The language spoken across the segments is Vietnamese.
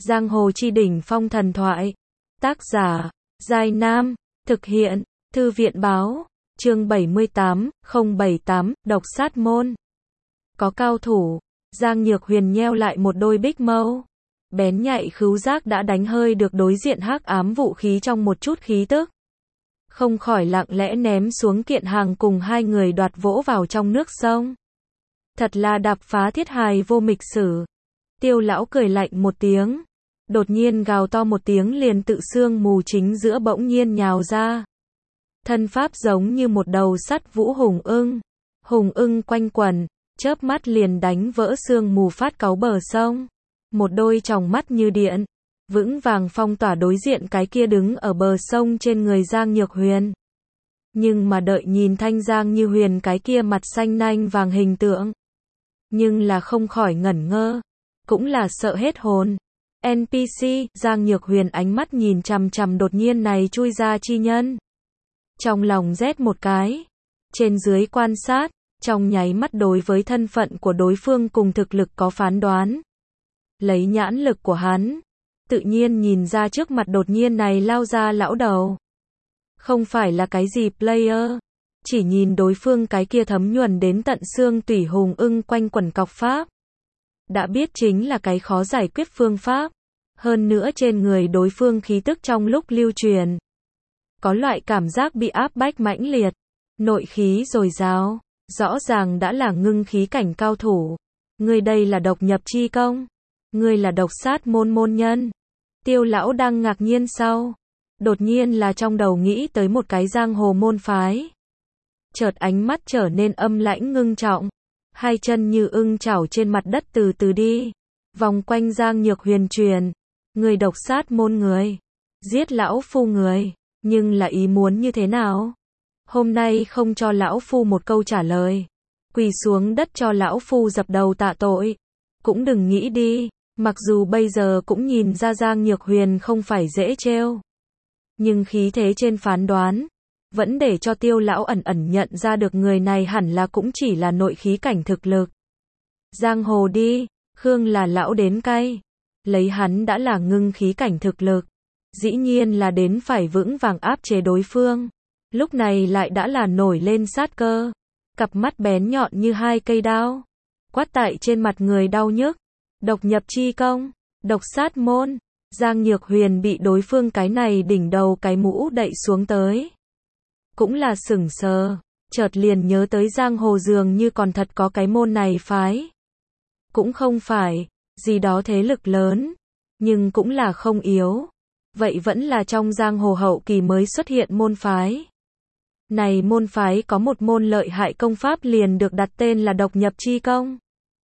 Giang hồ chi đỉnh phong thần thoại. Tác giả, Giai Nam. Thực hiện, Thư viện báo. Chương 78, 078, độc sát môn. Có cao thủ. Giang Nhược Huyền nheo lại một đôi bích mâu. Bén nhạy khứu giác đã đánh hơi được đối diện hắc ám vũ khí trong một chút khí tức. Không khỏi lặng lẽ ném xuống kiện hàng cùng hai người đoạt vỗ vào trong nước sông. Thật là đạp phá thiết hài vô mịch sử. Tiêu lão cười lạnh một tiếng. Đột nhiên gào to một tiếng liền tự sương mù chính giữa bỗng nhiên nhào ra. Thân pháp giống như một đầu sắt vũ hùng ưng. Hùng ưng quanh quẩn, chớp mắt liền đánh vỡ sương mù phát cáu bờ sông. Một đôi tròng mắt như điện, vững vàng phong tỏa đối diện cái kia đứng ở bờ sông trên người Giang Nhược Huyền. Nhưng mà đợi nhìn thanh Giang Như Huyền cái kia mặt xanh nanh vàng hình tượng. Nhưng là không khỏi ngẩn ngơ, cũng là sợ hết hồn. NPC, Giang Nhược Huyền ánh mắt nhìn chằm chằm đột nhiên này chui ra chi nhân. Trong lòng rét một cái, trên dưới quan sát, trong nháy mắt đối với thân phận của đối phương cùng thực lực có phán đoán. Lấy nhãn lực của hắn, tự nhiên nhìn ra trước mặt đột nhiên này lao ra lão đầu. Không phải là cái gì player, chỉ nhìn đối phương cái kia thấm nhuần đến tận xương tủy hùng ưng quanh quẩn cọc pháp. Đã biết chính là cái khó giải quyết phương pháp. Hơn nữa trên người đối phương khí tức trong lúc lưu truyền. Có loại cảm giác bị áp bách mãnh liệt. Nội khí dồi dào. Rõ ràng đã là ngưng khí cảnh cao thủ. Người đây là độc nhập chi công. Người là độc sát môn môn nhân. Tiêu lão đang ngạc nhiên sau. Đột nhiên là trong đầu nghĩ tới một cái giang hồ môn phái. Chợt ánh mắt trở nên âm lãnh ngưng trọng. Hai chân như ưng chảo trên mặt đất từ từ đi. Vòng quanh Giang Nhược Huyền truyền. Người độc sát môn người. Giết lão phu người. Nhưng là ý muốn như thế nào? Hôm nay không cho lão phu một câu trả lời. Quỳ xuống đất cho lão phu dập đầu tạ tội. Cũng đừng nghĩ đi. Mặc dù bây giờ cũng nhìn ra Giang Nhược Huyền không phải dễ trêu. Nhưng khí thế trên phán đoán. Vẫn để cho tiêu lão ẩn ẩn nhận ra được người này hẳn là cũng chỉ là nội khí cảnh thực lực. Giang hồ đi, Khương là lão đến cay. Lấy hắn đã là ngưng khí cảnh thực lực. Dĩ nhiên là đến phải vững vàng áp chế đối phương. Lúc này lại đã là nổi lên sát cơ. Cặp mắt bén nhọn như hai cây đao. Quát tại trên mặt người đau nhức. Độc nhập chi công, độc sát môn. Giang Nhược Huyền bị đối phương cái này đỉnh đầu cái mũ đậy xuống tới. Cũng là sửng sờ, chợt liền nhớ tới giang hồ dường như còn thật có cái môn này phái. Cũng không phải, gì đó thế lực lớn, nhưng cũng là không yếu. Vậy vẫn là trong giang hồ hậu kỳ mới xuất hiện môn phái. Này môn phái có một môn lợi hại công pháp liền được đặt tên là độc nhập chi công.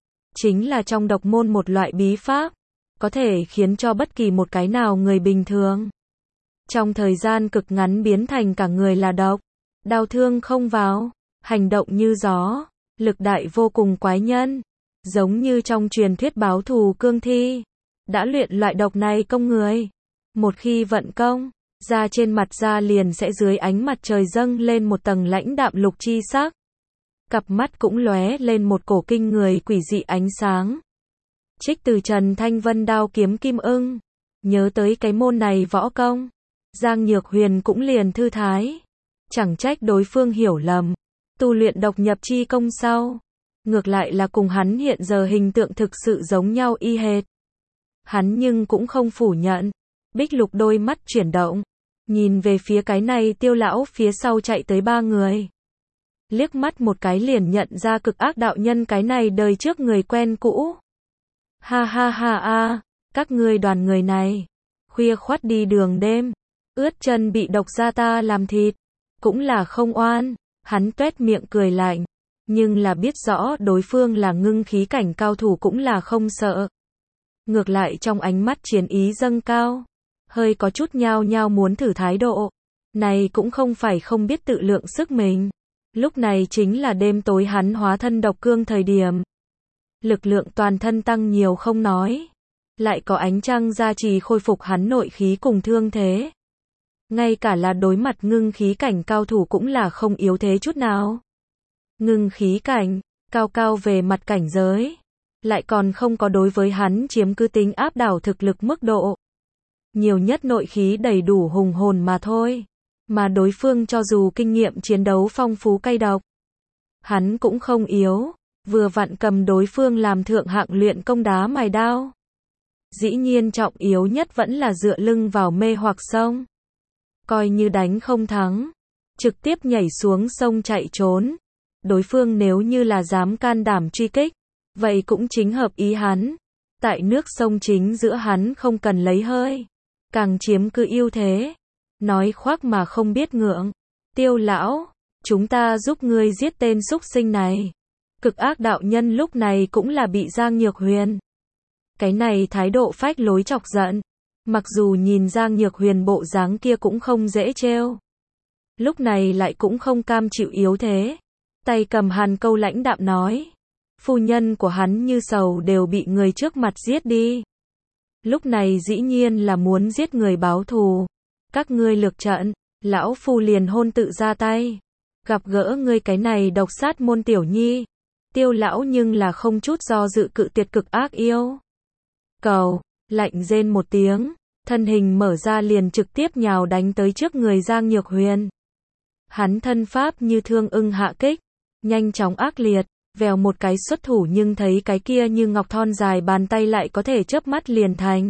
Chính là trong độc môn một loại bí pháp, có thể khiến cho bất kỳ một cái nào người bình thường. Trong thời gian cực ngắn biến thành cả người là độc, đau thương không vào, hành động như gió, lực đại vô cùng quái nhân, giống như trong truyền thuyết báo thù cương thi, đã luyện loại độc này công người. Một khi vận công, da trên mặt da liền sẽ dưới ánh mặt trời dâng lên một tầng lãnh đạm lục chi sắc. Cặp mắt cũng lóe lên một cổ kinh người quỷ dị ánh sáng. Trích từ Trần Thanh Vân đao kiếm kim ưng, nhớ tới cái môn này võ công. Giang Nhược Huyền cũng liền thư thái. Chẳng trách đối phương hiểu lầm. Tu luyện độc nhập chi công sau. Ngược lại là cùng hắn hiện giờ hình tượng thực sự giống nhau y hệt. Hắn nhưng cũng không phủ nhận. Bích lục đôi mắt chuyển động. Nhìn về phía cái này tiêu lão phía sau chạy tới ba người. Liếc mắt một cái liền nhận ra cực ác đạo nhân cái này đời trước người quen cũ. Ha ha ha a, các ngươi đoàn người này. Khuya khoắt đi đường đêm. Ướt chân bị độc gia ta làm thịt, cũng là không oan. Hắn tuét miệng cười lạnh, nhưng là biết rõ đối phương là ngưng khí cảnh cao thủ cũng là không sợ. Ngược lại trong ánh mắt chiến ý dâng cao, hơi có chút nhao nhao muốn thử thái độ. Này cũng không phải không biết tự lượng sức mình. Lúc này chính là đêm tối hắn hóa thân độc cương thời điểm. Lực lượng toàn thân tăng nhiều không nói, lại có ánh trăng gia trì khôi phục hắn nội khí cùng thương thế. Ngay cả là đối mặt ngưng khí cảnh cao thủ cũng là không yếu thế chút nào. Ngưng khí cảnh, cao cao về mặt cảnh giới. lại còn không có đối với hắn chiếm cứ tính áp đảo thực lực mức độ. Nhiều nhất nội khí đầy đủ hùng hồn mà thôi. Mà đối phương cho dù kinh nghiệm chiến đấu phong phú cay độc, hắn cũng không yếu, vừa vặn cầm đối phương làm thượng hạng luyện công đá mài đao. Dĩ nhiên trọng yếu nhất vẫn là dựa lưng vào mê hoặc sông. Coi như đánh không thắng, trực tiếp nhảy xuống sông chạy trốn. Đối phương nếu như là dám can đảm truy kích, vậy cũng chính hợp ý hắn. Tại nước sông chính giữa hắn không cần lấy hơi, càng chiếm cứ ưu thế. Nói khoác mà không biết ngượng. Tiêu lão, chúng ta giúp ngươi giết tên súc sinh này. Cực ác đạo nhân lúc này cũng là bị Giang Nhược Huyền. Cái này thái độ phách lối chọc giận. Mặc dù nhìn Giang Nhược Huyền bộ dáng kia cũng không dễ trêu. Lúc này lại cũng không cam chịu yếu thế. Tay cầm hàn câu lãnh đạm nói. Phu nhân của hắn như sầu đều bị người trước mặt giết đi. Lúc này dĩ nhiên là muốn giết người báo thù. Các ngươi lược trận, lão phu liền hôn tự ra tay. Gặp gỡ ngươi cái này độc sát môn tiểu nhi. Tiêu lão nhưng là không chút do dự cự tuyệt cực ác yêu cầu, lạnh rên một tiếng, thân hình mở ra liền trực tiếp nhào đánh tới trước người Giang Nhược Huyền. Hắn thân pháp như thương ưng hạ kích, nhanh chóng ác liệt, vèo một cái xuất thủ nhưng thấy cái kia như ngọc thon dài bàn tay lại có thể chớp mắt liền thành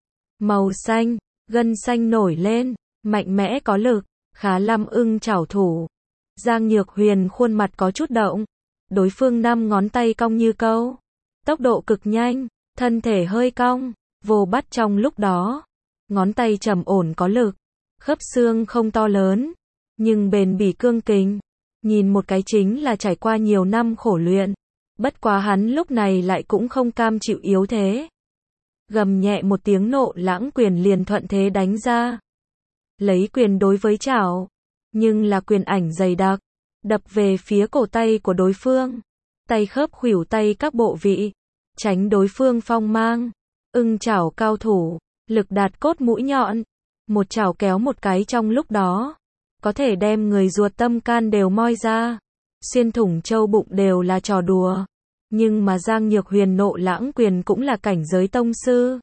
màu xanh, gân xanh nổi lên, mạnh mẽ có lực, khá lâm ưng chảo thủ. Giang Nhược Huyền khuôn mặt có chút động, đối phương 5 ngón tay cong như câu, tốc độ cực nhanh, thân thể hơi cong, vô bắt trong lúc đó, ngón tay trầm ổn có lực, khớp xương không to lớn, nhưng bền bỉ cương kình, nhìn một cái chính là trải qua nhiều năm khổ luyện. Bất quá hắn lúc này lại cũng không cam chịu yếu thế. Gầm nhẹ một tiếng nộ lãng quyền liền thuận thế đánh ra. Lấy quyền đối với chảo, nhưng là quyền ảnh dày đặc, đập về phía cổ tay của đối phương. Tay khớp khuỷu tay các bộ vị, tránh đối phương phong mang. Ưng chảo cao thủ, lực đạt cốt mũi nhọn, một chảo kéo một cái trong lúc đó, có thể đem người ruột tâm can đều moi ra, xuyên thủng châu bụng đều là trò đùa. Nhưng mà Giang Nhược Huyền nộ lãng quyền cũng là cảnh giới tông sư.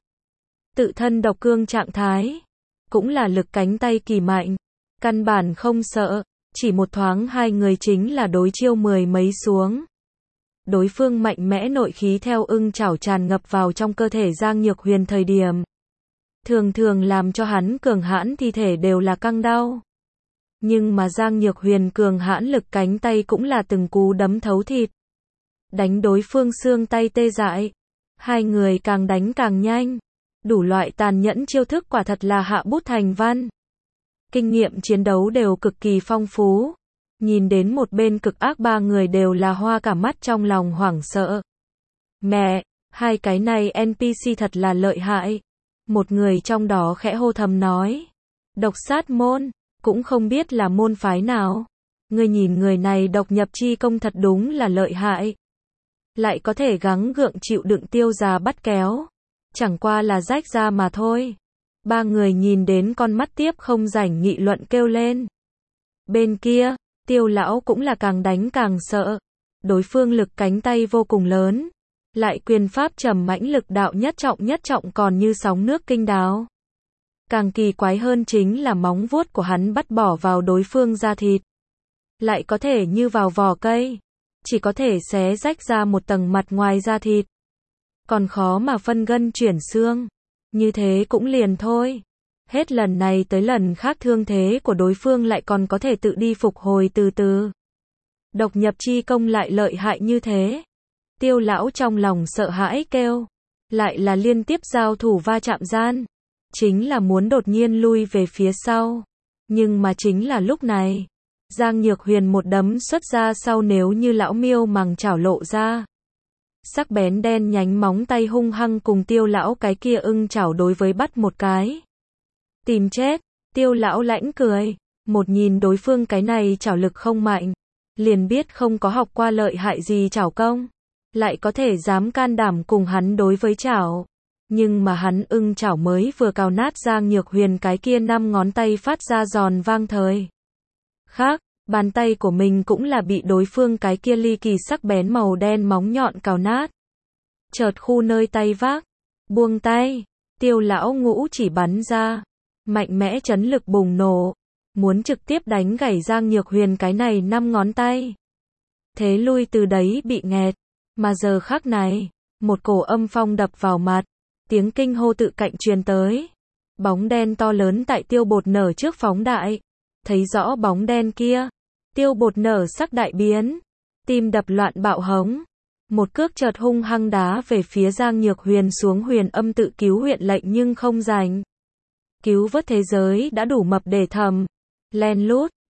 Tự thân độc cương trạng thái, cũng là lực cánh tay kỳ mạnh, căn bản không sợ, chỉ một thoáng hai người chính là đối chiêu 10 mấy xuống. Đối phương mạnh mẽ nội khí theo ưng chảo tràn ngập vào trong cơ thể Giang Nhược Huyền thời điểm. Thường thường làm cho hắn cường hãn thi thể đều là căng đau. Nhưng mà Giang Nhược Huyền cường hãn lực cánh tay cũng là từng cú đấm thấu thịt. Đánh đối phương xương tay tê dại. Hai người càng đánh càng nhanh. Đủ loại tàn nhẫn chiêu thức quả thật là hạ bút thành văn. Kinh nghiệm chiến đấu đều cực kỳ phong phú. Nhìn đến một bên cực ác ba người đều là hoa cả mắt trong lòng hoảng sợ. Mẹ, hai cái này NPC thật là lợi hại. Một người trong đó khẽ hô thầm nói. Độc sát môn, cũng không biết là môn phái nào. Ngươi nhìn người này độc nhập chi công thật đúng là lợi hại. Lại có thể gắng gượng chịu đựng tiêu già bắt kéo. Chẳng qua là rách ra mà thôi. Ba người nhìn đến con mắt tiếp không rảnh nghị luận kêu lên. Bên kia, Tiêu lão cũng là càng đánh càng sợ. Đối phương lực cánh tay vô cùng lớn. Lại quyền pháp trầm mãnh lực đạo nhất trọng còn như sóng nước kinh đáo. Càng kỳ quái hơn chính là móng vuốt của hắn bắt bỏ vào đối phương da thịt. Lại có thể như vào vỏ cây. Chỉ có thể xé rách ra một tầng mặt ngoài da thịt. Còn khó mà phân gân chuyển xương. Như thế cũng liền thôi. Hết lần này tới lần khác thương thế của đối phương lại còn có thể tự đi phục hồi từ từ. Độc nhập chi công lại lợi hại như thế. Tiêu lão trong lòng sợ hãi kêu. Lại là liên tiếp giao thủ va chạm gian. Chính là muốn đột nhiên lui về phía sau. Nhưng mà chính là lúc này. Giang Nhược Huyền một đấm xuất ra sau nếu như lão miêu mằng chảo lộ ra. Sắc bén đen nhánh móng tay hung hăng cùng tiêu lão cái kia ưng chảo đối với bắt một cái. Tìm chết, tiêu lão lãnh cười. Một nhìn đối phương cái này chảo lực không mạnh. Liền biết không có học qua lợi hại gì chảo công. Lại có thể dám can đảm cùng hắn đối với chảo. Nhưng mà hắn ưng chảo mới vừa cào nát Giang Nhược Huyền cái kia 5 ngón tay phát ra giòn vang thời. Khác, bàn tay của mình cũng là bị đối phương cái kia ly kỳ sắc bén màu đen móng nhọn cào nát. chợt khu nơi tay vác, buông tay, Tiêu lão ngũ chỉ bắn ra, mạnh mẽ chấn lực bùng nổ, muốn trực tiếp đánh gãy Giang Nhược Huyền cái này 5 ngón tay. Thế lui từ đấy bị nghẹt, mà giờ khắc này, một cổ âm phong đập vào mặt, tiếng kinh hô tự cạnh truyền tới. Bóng đen to lớn tại Tiêu Bột Nở trước phóng đại, thấy rõ bóng đen kia, Tiêu Bột Nở sắc đại biến, tim đập loạn bạo hống, một cước chợt hung hăng đá về phía Giang Nhược Huyền xuống Huyền Âm tự cứu huyện lệnh nhưng không giành. Cứu vớt thế giới đã đủ mập để thầm, len lút,